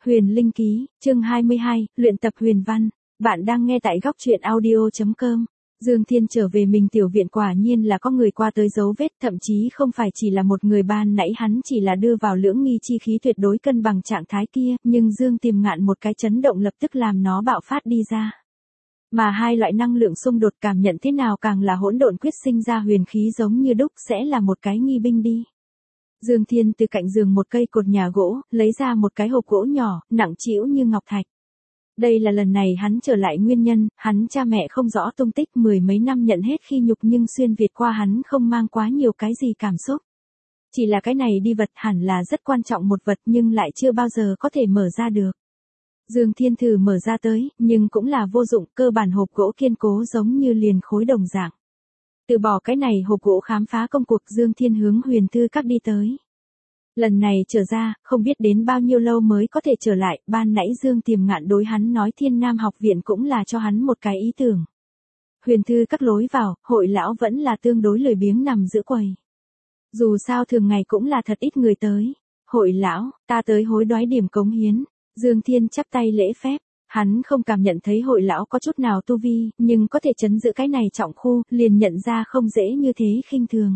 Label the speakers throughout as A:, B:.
A: Huyền Linh Ký, chương 22, luyện tập huyền văn. Bạn đang nghe tại góc truyện audio.com. Dương Thiên trở về mình tiểu viện quả nhiên là có người qua tới dấu vết, thậm chí không phải chỉ là một người, ban nãy hắn chỉ là đưa vào lưỡng nghi chi khí tuyệt đối cân bằng trạng thái kia, nhưng Dương Tiềm Ngạn một cái chấn động lập tức làm nó bạo phát đi ra. Mà hai loại năng lượng xung đột cảm nhận thế nào càng là hỗn độn quyết sinh ra huyền khí giống như đúc sẽ là một cái nghi binh đi. Dương Thiên từ cạnh giường một cây cột nhà gỗ, lấy ra một cái hộp gỗ nhỏ, nặng trĩu như ngọc thạch. Đây là lần này hắn trở lại nguyên nhân, hắn cha mẹ không rõ tung tích, mười mấy năm nhận hết khi nhục nhưng xuyên Việt qua hắn không mang quá nhiều cái gì cảm xúc. Chỉ là cái này đi vật hẳn là rất quan trọng một vật nhưng lại chưa bao giờ có thể mở ra được. Dương Thiên thử mở ra tới, nhưng cũng là vô dụng, cơ bản hộp gỗ kiên cố giống như liền khối đồng dạng. Từ bỏ cái này hộp gỗ khám phá công cuộc, Dương Thiên hướng Huyền Thư Các đi tới. Lần này trở ra, không biết đến bao nhiêu lâu mới có thể trở lại, ban nãy Dương Tiềm Ngạn đối hắn nói Thiên Nam học viện cũng là cho hắn một cái ý tưởng. Huyền Thư Các lối vào, hội lão vẫn là tương đối lười biếng nằm giữa quầy. Dù sao thường ngày cũng là thật ít người tới. Hội lão, ta tới hối đoái điểm cống hiến. Dương Thiên chắp tay lễ phép. Hắn không cảm nhận thấy hội lão có chút nào tu vi, nhưng có thể trấn giữ cái này trọng khu, liền nhận ra không dễ như thế khinh thường.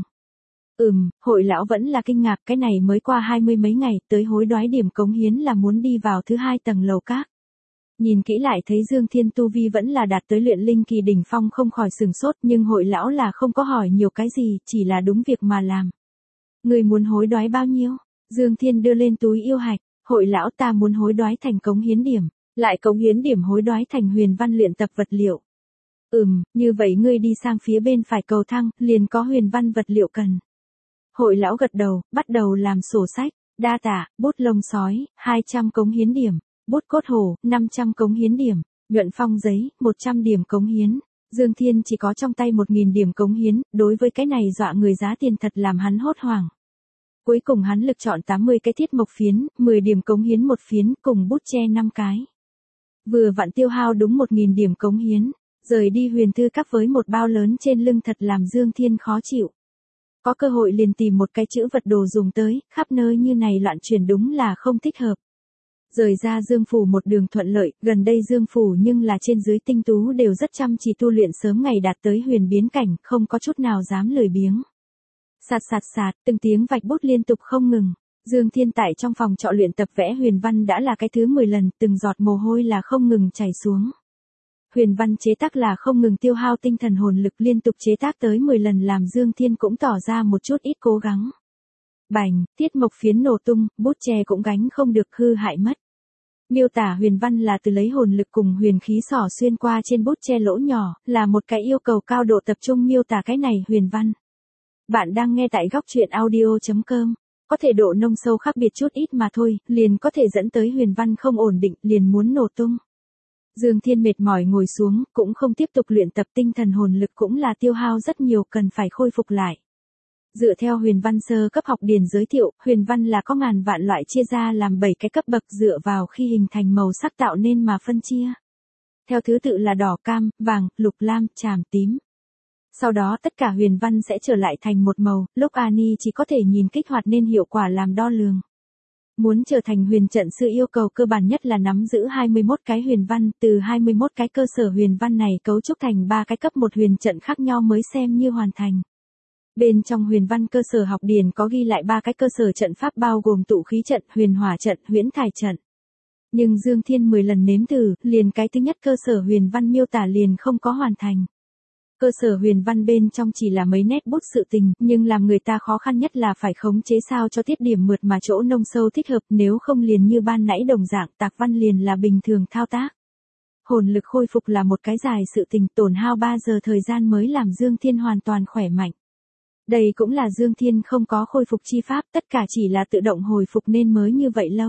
A: Hội lão vẫn là kinh ngạc, cái này mới qua 20 mấy ngày, tới hối đoái điểm cống hiến là muốn đi vào thứ 2 tầng lầu các. Nhìn kỹ lại thấy Dương Thiên tu vi vẫn là đạt tới luyện linh kỳ đỉnh phong, không khỏi sửng sốt, nhưng hội lão là không có hỏi nhiều cái gì, chỉ là đúng việc mà làm. Người muốn hối đoái bao nhiêu? Dương Thiên đưa lên túi yêu hạch, hội lão ta muốn hối đoái thành cống hiến điểm. Lại cống hiến điểm hối đoái thành huyền văn luyện tập vật liệu. Như vậy ngươi đi sang phía bên phải cầu thang, liền có huyền văn vật liệu cần. Hội lão gật đầu, bắt đầu làm sổ sách, đa tạ, bút lông sói, 200 cống hiến điểm, bút cốt hổ, 500 cống hiến điểm, nhuận phong giấy, 100 điểm cống hiến. Dương Thiên chỉ có trong tay 1000 điểm cống hiến, đối với cái này dọa người giá tiền thật làm hắn hốt hoảng. Cuối cùng hắn lực chọn 80 cái thiết mộc phiến, 10 điểm cống hiến một phiến, cùng bút tre 5 cái. Vừa vặn tiêu hao đúng 1000 điểm cống hiến, rời đi Huyền Thư Các với một bao lớn trên lưng thật làm Dương Thiên khó chịu. Có cơ hội liền tìm một cái chữ vật đồ dùng tới, khắp nơi như này loạn chuyển đúng là không thích hợp. Rời ra Dương Phủ một đường thuận lợi, gần đây Dương Phủ nhưng là trên dưới tinh tú đều rất chăm chỉ tu luyện, sớm ngày đạt tới huyền biến cảnh, không có chút nào dám lười biếng. Sạt sạt sạt, từng tiếng vạch bút liên tục không ngừng. Dương Thiên tại trong phòng trọ luyện tập vẽ huyền văn đã là cái thứ 10 lần, từng giọt mồ hôi là không ngừng chảy xuống. Huyền văn chế tác là không ngừng tiêu hao tinh thần hồn lực, liên tục chế tác tới 10 lần làm Dương Thiên cũng tỏ ra một chút ít cố gắng. Bành, tiết mộc phiến nổ tung, bút chè cũng gánh không được hư hại mất. Miêu tả huyền văn là từ lấy hồn lực cùng huyền khí xỏ xuyên qua trên bút chè lỗ nhỏ, là một cái yêu cầu cao độ tập trung miêu tả cái này huyền văn. Bạn đang nghe tại góc truyện audio.com. Có thể độ nông sâu khác biệt chút ít mà thôi, liền có thể dẫn tới huyền văn không ổn định, liền muốn nổ tung. Dương Thiên mệt mỏi ngồi xuống, cũng không tiếp tục luyện tập, tinh thần hồn lực cũng là tiêu hao rất nhiều, cần phải khôi phục lại. Dựa theo huyền văn sơ cấp học điển giới thiệu, huyền văn là có ngàn vạn loại chia ra làm 7 cái cấp bậc dựa vào khi hình thành màu sắc tạo nên mà phân chia. Theo thứ tự là đỏ, cam, vàng, lục, lam, tràm, tím. Sau đó tất cả huyền văn sẽ trở lại thành một màu, lúc Ani chỉ có thể nhìn kích hoạt nên hiệu quả làm đo lường. Muốn trở thành huyền trận sư yêu cầu cơ bản nhất là nắm giữ 21 cái huyền văn, từ 21 cái cơ sở huyền văn này cấu trúc thành 3 cái cấp một huyền trận khác nhau mới xem như hoàn thành. Bên trong huyền văn cơ sở học điển có ghi lại 3 cái cơ sở trận pháp bao gồm tụ khí trận, huyền hỏa trận, huyễn thải trận. Nhưng Dương Thiên 10 lần nếm thử, liền cái thứ nhất cơ sở huyền văn miêu tả liền không có hoàn thành. Cơ sở huyền văn bên trong chỉ là mấy nét bút sự tình, nhưng làm người ta khó khăn nhất là phải khống chế sao cho tiết điểm mượt mà chỗ nông sâu thích hợp, nếu không liền như ban nãy đồng dạng tạc văn liền là bình thường thao tác. Hồn lực khôi phục là một cái dài sự tình, tổn hao 3 giờ thời gian mới làm Dương Thiên hoàn toàn khỏe mạnh. Đây cũng là Dương Thiên không có khôi phục chi pháp, tất cả chỉ là tự động hồi phục nên mới như vậy lâu.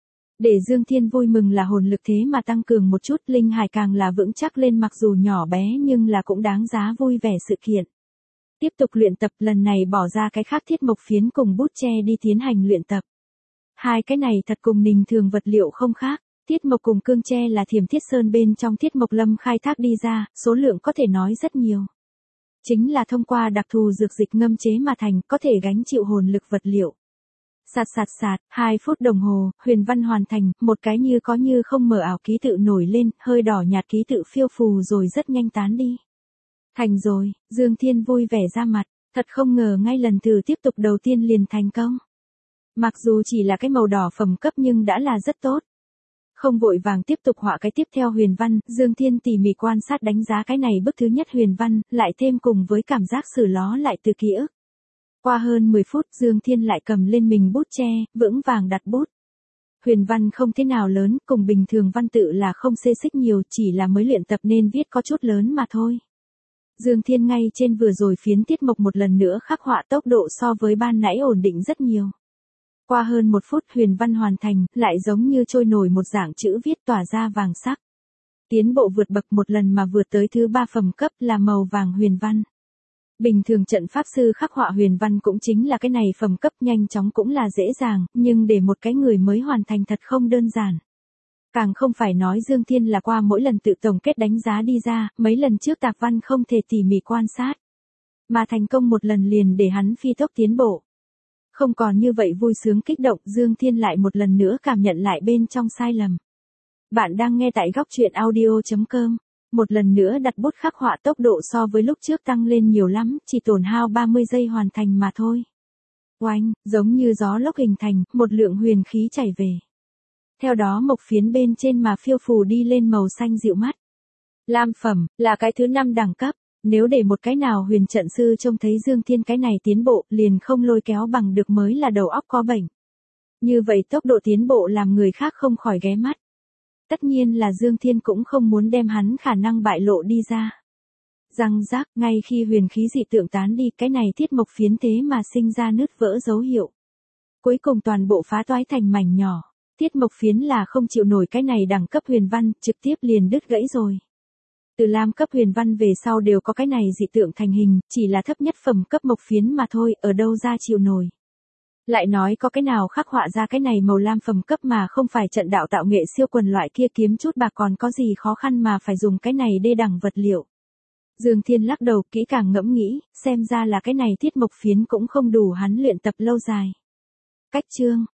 A: Để Dương Thiên vui mừng là hồn lực thế mà tăng cường một chút, linh hải càng là vững chắc lên, mặc dù nhỏ bé nhưng là cũng đáng giá vui vẻ sự kiện. Tiếp tục luyện tập, lần này bỏ ra cái khác thiết mộc phiến cùng bút tre đi tiến hành luyện tập. Hai cái này thật cùng bình thường vật liệu không khác, thiết mộc cùng cương tre là Thiểm Thiết Sơn bên trong thiết mộc lâm khai thác đi ra, số lượng có thể nói rất nhiều. Chính là thông qua đặc thù dược dịch ngâm chế mà thành, có thể gánh chịu hồn lực vật liệu. Sạt sạt sạt, 2 phút đồng hồ, huyền văn hoàn thành, một cái như có như không mờ ảo ký tự nổi lên, hơi đỏ nhạt ký tự phiêu phù rồi rất nhanh tán đi. Thành rồi, Dương Thiên vui vẻ ra mặt, thật không ngờ ngay lần thử tiếp tục đầu tiên liền thành công. Mặc dù chỉ là cái màu đỏ phẩm cấp nhưng đã là rất tốt. Không vội vàng tiếp tục họa cái tiếp theo huyền văn, Dương Thiên tỉ mỉ quan sát đánh giá cái này bức thứ nhất huyền văn, lại thêm cùng với cảm giác xử ló lại từ ký ức. Qua hơn 10 phút Dương Thiên lại cầm lên mình bút tre, vững vàng đặt bút. Huyền văn không thế nào lớn, cùng bình thường văn tự là không xê xích nhiều, chỉ là mới luyện tập nên viết có chút lớn mà thôi. Dương Thiên ngay trên vừa rồi phiến tiết mộc một lần nữa khắc họa tốc độ so với ban nãy ổn định rất nhiều. Qua hơn 1 phút huyền văn hoàn thành, lại giống như trôi nổi một dạng chữ viết tỏa ra vàng sắc. Tiến bộ vượt bậc một lần mà vượt tới thứ 3 phẩm cấp là màu vàng huyền văn. Bình thường trận pháp sư khắc họa huyền văn cũng chính là cái này phẩm cấp nhanh chóng cũng là dễ dàng, nhưng để một cái người mới hoàn thành thật không đơn giản. Càng không phải nói Dương Thiên là qua mỗi lần tự tổng kết đánh giá đi ra, mấy lần trước tạp văn không thể tỉ mỉ quan sát. Mà thành công một lần liền để hắn phi tốc tiến bộ. Không còn như vậy vui sướng kích động, Dương Thiên lại một lần nữa cảm nhận lại bên trong sai lầm. Bạn đang nghe tại góc truyện audio.com. Một lần nữa đặt bút khắc họa tốc độ so với lúc trước tăng lên nhiều lắm, chỉ tổn hao 30 giây hoàn thành mà thôi. Oanh, giống như gió lốc hình thành, một lượng huyền khí chảy về. Theo đó mộc phiến bên trên mà phiêu phù đi lên màu xanh dịu mắt. Lam phẩm, là cái thứ 5 đẳng cấp. Nếu để một cái nào huyền trận sư trông thấy Dương Thiên cái này tiến bộ liền không lôi kéo bằng được mới là đầu óc có bệnh. Như vậy tốc độ tiến bộ làm người khác không khỏi ghé mắt. Tất nhiên là Dương Thiên cũng không muốn đem hắn khả năng bại lộ đi ra. Răng rác, ngay khi huyền khí dị tượng tán đi, cái này thiết mộc phiến thế mà sinh ra nứt vỡ dấu hiệu. Cuối cùng toàn bộ phá toái thành mảnh nhỏ. Thiết mộc phiến là không chịu nổi cái này đẳng cấp huyền văn, trực tiếp liền đứt gãy rồi. Từ lam cấp huyền văn về sau đều có cái này dị tượng thành hình, chỉ là thấp nhất phẩm cấp mộc phiến mà thôi, ở đâu ra chịu nổi. Lại nói có cái nào khắc họa ra cái này màu lam phẩm cấp mà không phải trận đạo tạo nghệ siêu quần loại kia kiếm chút bạc còn có gì khó khăn mà phải dùng cái này đê đẳng vật liệu. Dương Thiên lắc đầu kỹ càng ngẫm nghĩ, xem ra là cái này thiết mộc phiến cũng không đủ hắn luyện tập lâu dài. Cách chương,